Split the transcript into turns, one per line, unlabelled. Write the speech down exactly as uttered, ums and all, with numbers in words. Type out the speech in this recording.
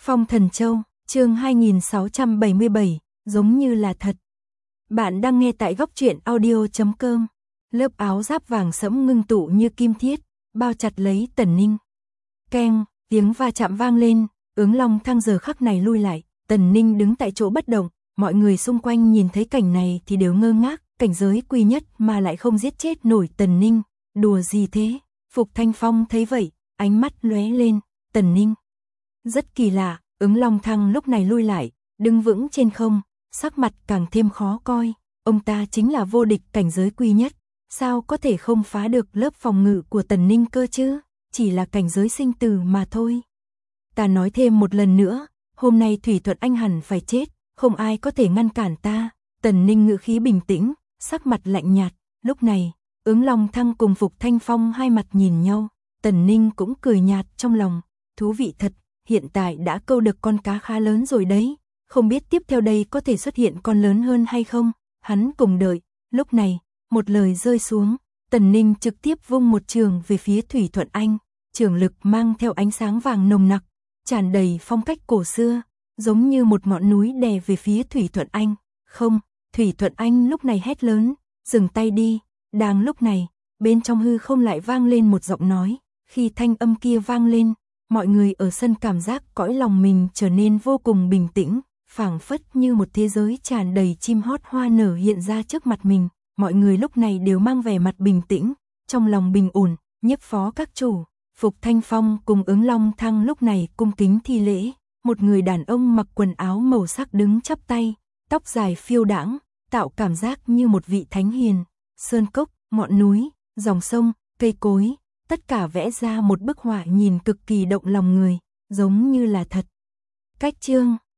Phong Thần Châu, chương hai nghìn sáu trăm bảy mươi bảy, giống như là thật. Bạn đang nghe tại góc truyện audio chấm com. Lớp áo giáp vàng sẫm ngưng tụ như kim thiết, bao chặt lấy Tần Ninh. Keng, tiếng va chạm vang lên, Ứng Long Thăng giờ khắc này lui lại, Tần Ninh đứng tại chỗ bất động, mọi người xung quanh nhìn thấy cảnh này thì đều ngơ ngác, cảnh giới quy nhất mà lại không giết chết nổi Tần Ninh, đùa gì thế? Phục Thanh Phong thấy vậy, ánh mắt lóe lên, Tần Ninh. Rất kỳ lạ, Ứng Long Thăng lúc này lui lại, đứng vững trên không, sắc mặt càng thêm khó coi, ông ta chính là vô địch cảnh giới quy nhất, sao có thể không phá được lớp phòng ngự của Tần Ninh cơ chứ, chỉ là cảnh giới sinh tử mà thôi. Ta nói thêm một lần nữa, hôm nay Thủy Thuận Anh hẳn phải chết, không ai có thể ngăn cản ta. Tần Ninh ngữ khí bình tĩnh, sắc mặt lạnh nhạt, lúc này, Ứng Long Thăng cùng Phục Thanh Phong hai mặt nhìn nhau, Tần Ninh cũng cười nhạt trong lòng, thú vị thật, hiện tại đã câu được con cá khá lớn rồi đấy, không biết tiếp theo đây có thể xuất hiện con lớn hơn hay không, hắn cùng đợi. Lúc này, một lời rơi xuống, Tần Ninh trực tiếp vung một trường về phía Thủy Thuận Anh, trường lực mang theo ánh sáng vàng nồng nặc, tràn đầy phong cách cổ xưa, giống như một ngọn núi đè về phía Thủy Thuận Anh. Không, Thủy Thuận Anh lúc này hét lớn, dừng tay đi. Đang lúc này, bên trong hư không lại vang lên một giọng nói, khi thanh âm kia vang lên, mọi người ở sân cảm giác cõi lòng mình trở nên vô cùng bình tĩnh, phảng phất như một thế giới tràn đầy chim hót hoa nở hiện ra trước mặt mình, mọi người lúc này đều mang vẻ mặt bình tĩnh, trong lòng bình ổn. Nhiếp phó các chủ, Phục Thanh Phong cùng Ứng Long Thăng lúc này cung kính thi lễ, một người đàn ông mặc quần áo màu sắc đứng chắp tay, tóc dài phiêu đãng, tạo cảm giác như một vị thánh hiền. Sơn cốc, ngọn núi, dòng sông, cây cối, tất cả vẽ ra một bức họa nhìn cực kỳ động lòng người, giống như là thật. Cách chương,